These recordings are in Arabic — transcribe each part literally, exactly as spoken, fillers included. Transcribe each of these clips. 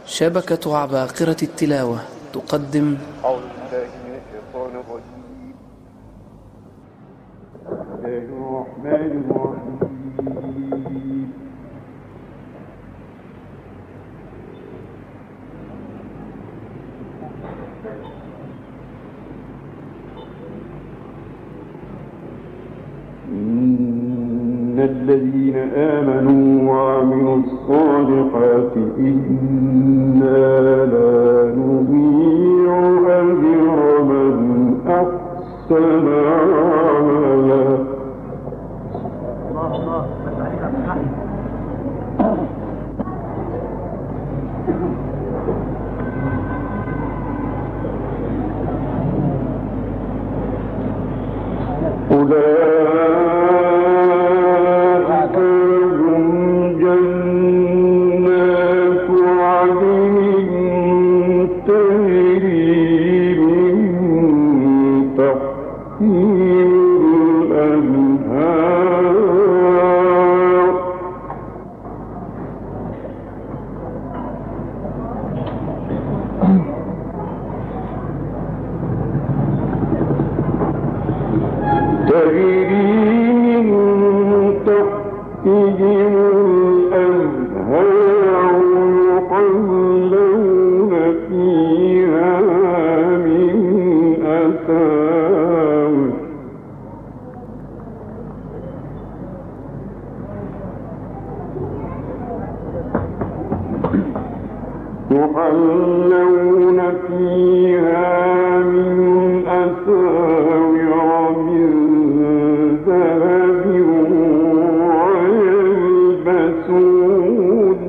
شبكة عباقرة التلاوة تقدم أعوذ بالله من الشيطان الرجيم. بسم الله الرحمن الرحيم. إن الذين آمنوا وعملوا الصالحات إنا لا نضيع أجر من أحسن عملا. أولئك هم جنات عدن تجري من تحتهم الأنهار تجري من تحتهم الأنهار يحلون فيها من أساور يحلون فيها من أساور من ذهب ويلبسون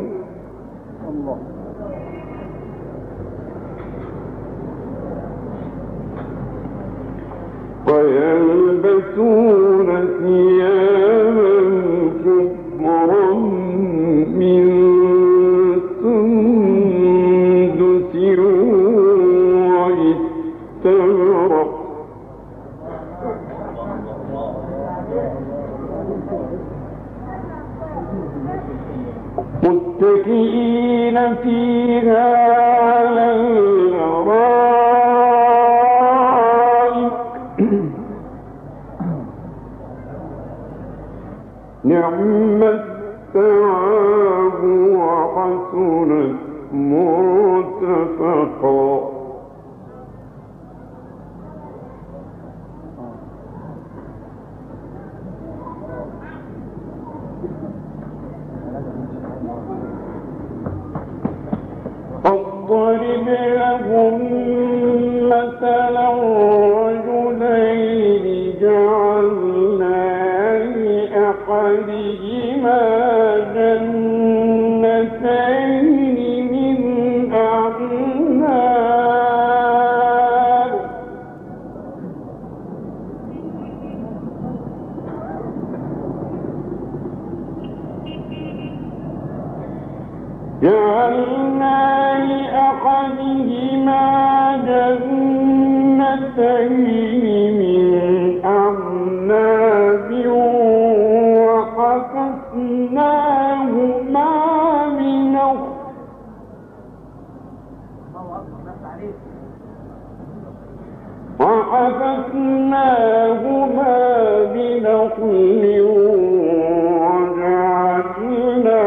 ويلبسون ثيابا خضرا من سندس واستبرق متكئين فيها على الأرائك نعم الثواب وحسنت مرتفقا. واضرب لهم مثلا رجلين جعلنا لأحدهما جنتين من أعناب جعلنا لأحدهما جنتين من أعناب وحفظناهما بنخل وحفظناهما بنخل وجعلنا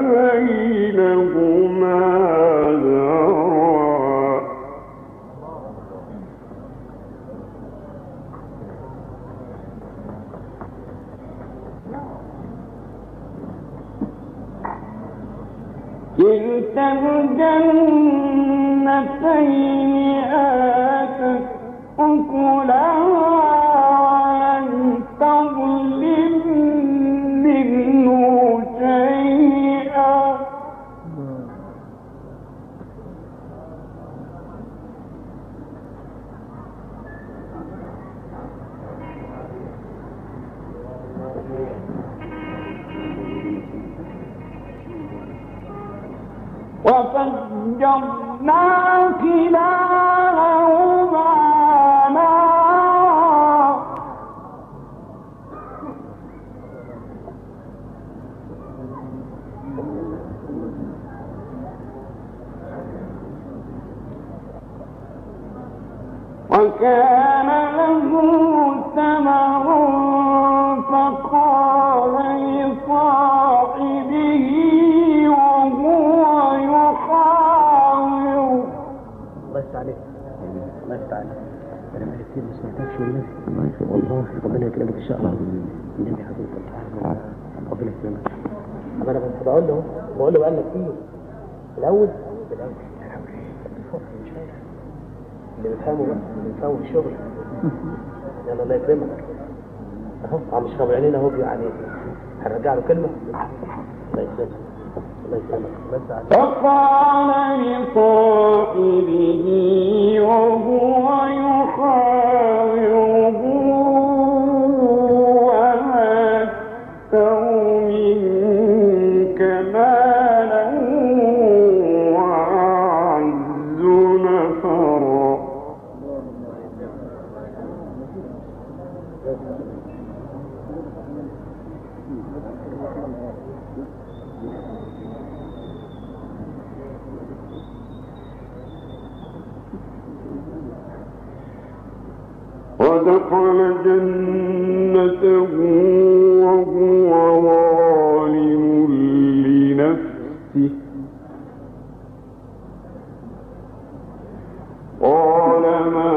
بينهما زرعا. كلتا الجنتين آتت أكلها ولم تظلم منه شيئا وفجرنا خلالهما نهرا وكان له ثمر فقال لصاحبه وهو يحاور الله يستعليك الله يستعليك أنا بقالي كتير ما سمعتكش والنبي والله ربنا يكرمك إن شاء الله النبي حضرتك ربنا يكرمك. أما أنا بس بقول له بقول له بقالنا كتير الأول بالأول مش فاهم اللي بيفهمه بقى اللي بيفهمه في الشغل يلا الله يكرمك أهو عم يشرب عينينا أهو يعني هنرجع له كلمة الله يكرمك الله يكرمك الله يسعدك. فقال لصاحبه وهو يحاوره أكثر منك مالا وأعز نفرا. ودخل جنته وهو ظالم لنفسه قال ما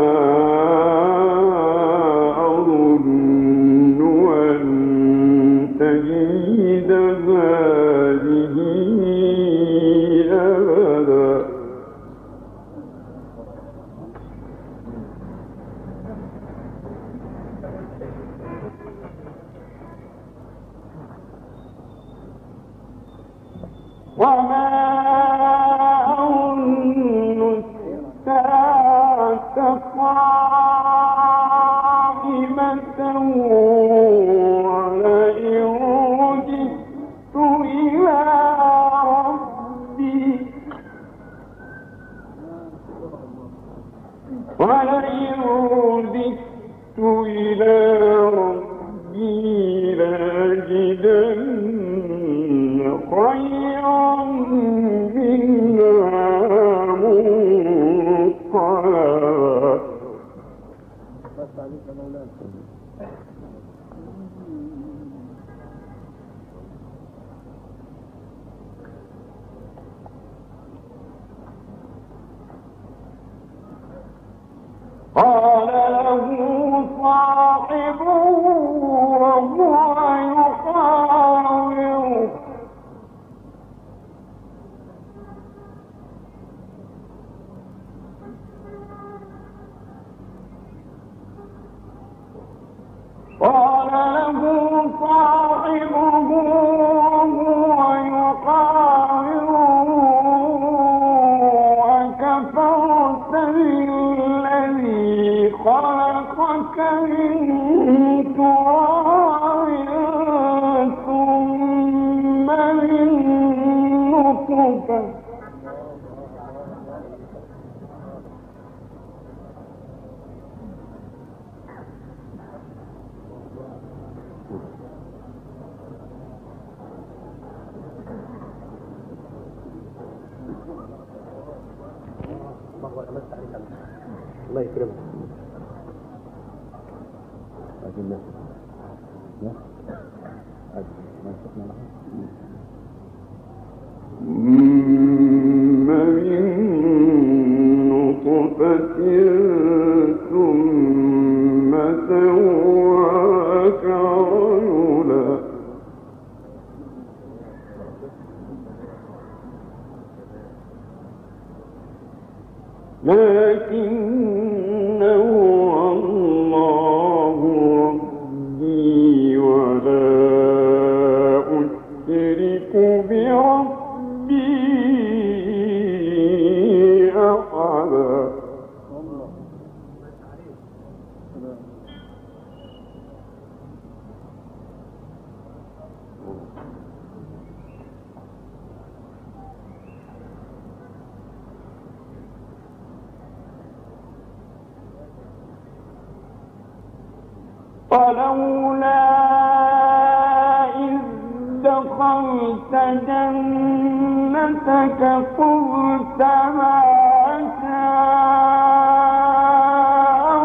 أظن أن تجيد هذه أبدا. وما أظن الساعة قائمة ولئن رددت إلى ربي ولئن رددت إلى ربي لأجدن خيرا منها منقلبا. قال له صاحبه وهو يحاوره قال له صاحبه وهو يحاوره أكفرت بالذي خلقك من تراب ثم من نطفة الله يكرمك. أجل لا أجل ما شفنا لها ثم من نطفة ثم سواك رجلا. لكنه الله ربي ولا أشرك بربي أحدا. فلولا إذ دخلت جنتك قلت ما شاء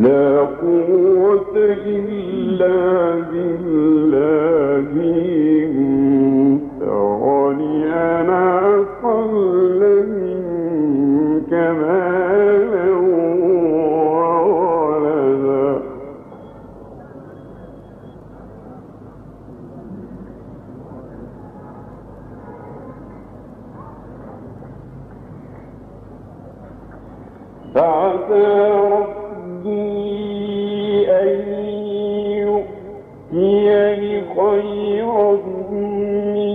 لا قوة إلا بالله إن ترني أنا أقل منك مالا وولدا فعسى يأتيني خيرا من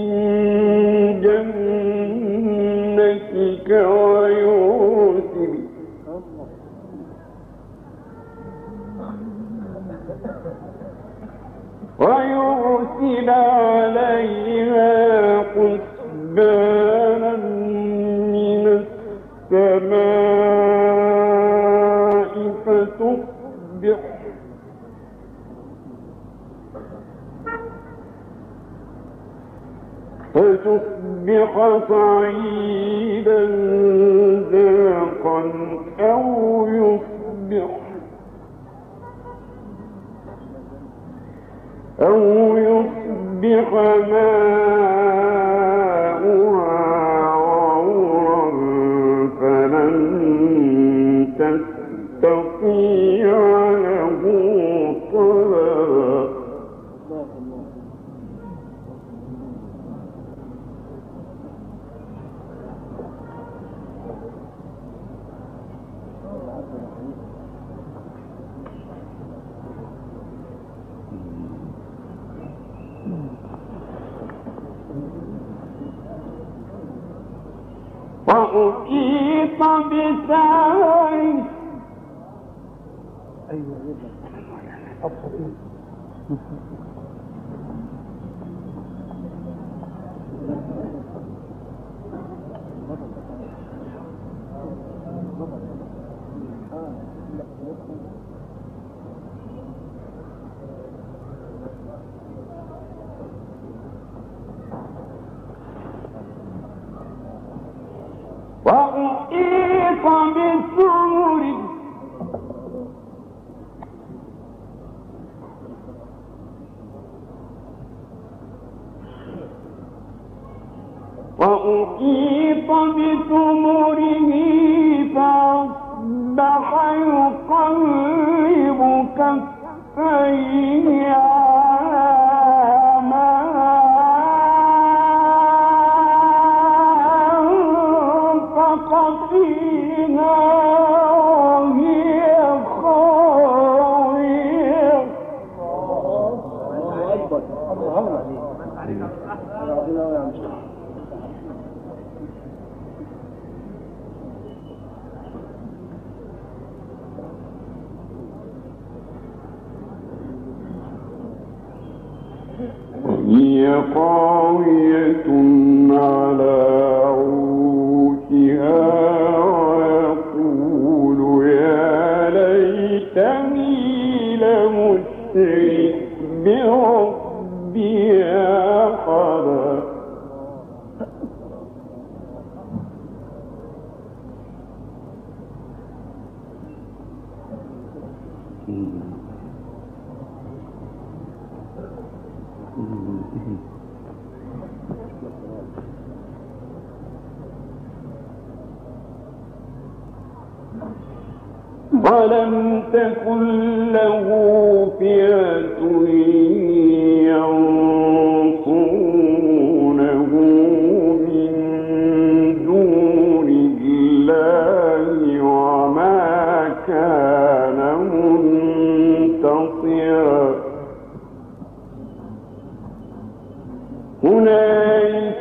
جنتك ويرسل ويرسل عليها حسبانا من السماء فتصبح فتصبح صعيدا زلقا أو يصبح أو يصبح ماؤها غورا فلن تستطيع له طلبا وأحيط بثاره وأحيط بثاره وأحيط بثمره فأصبح يقلب كفيه على ما أنفق فيها وهي خاوية هي خاوية على عروشها ويقول يا ليتني لمشرك بربي أحدا ولم تكن له فئة ينصرونه من دون الله وما كان منتصرا هنالك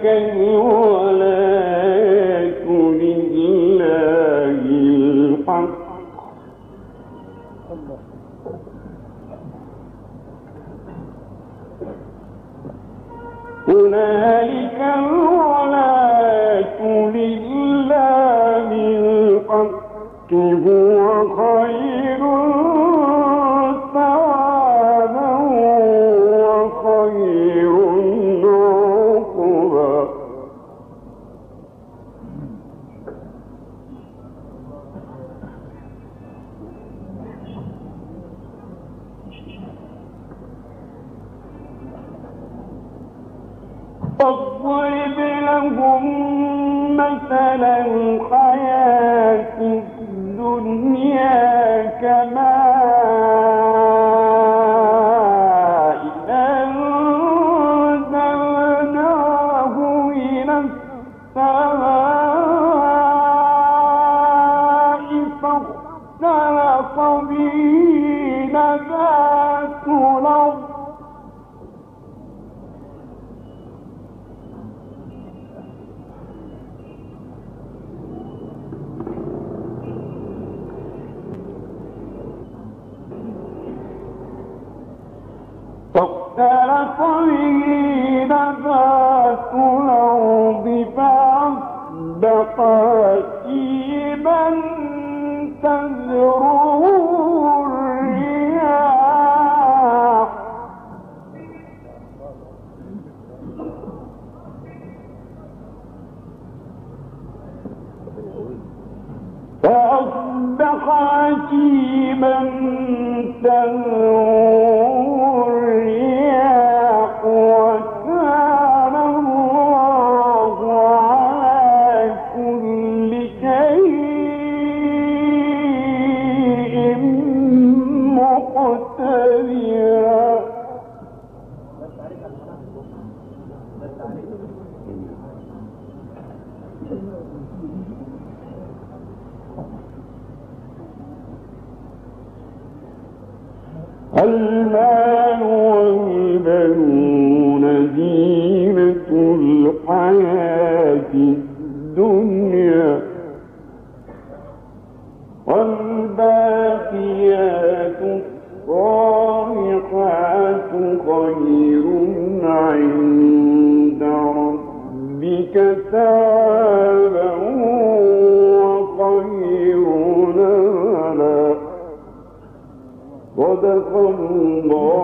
الولاية لله الحق هنالك الولاية لله الحق هو خير ثوابا وخير عقبا واضرب لهم مثل الحياة الدنيا كماء أنزلناه من السماء فاختلط به نبات الأرض فاختلط به نبات الأرض فأصبح هشيما تذروه الرياح فأصبح هشيما تذروه الرياح وكان الله على كل شيء مقتدرا. المال والبنون زينة الحياة الدنيا والباقيات الصالحات خير عند ربك ثوابا وخير نملا. صدق الله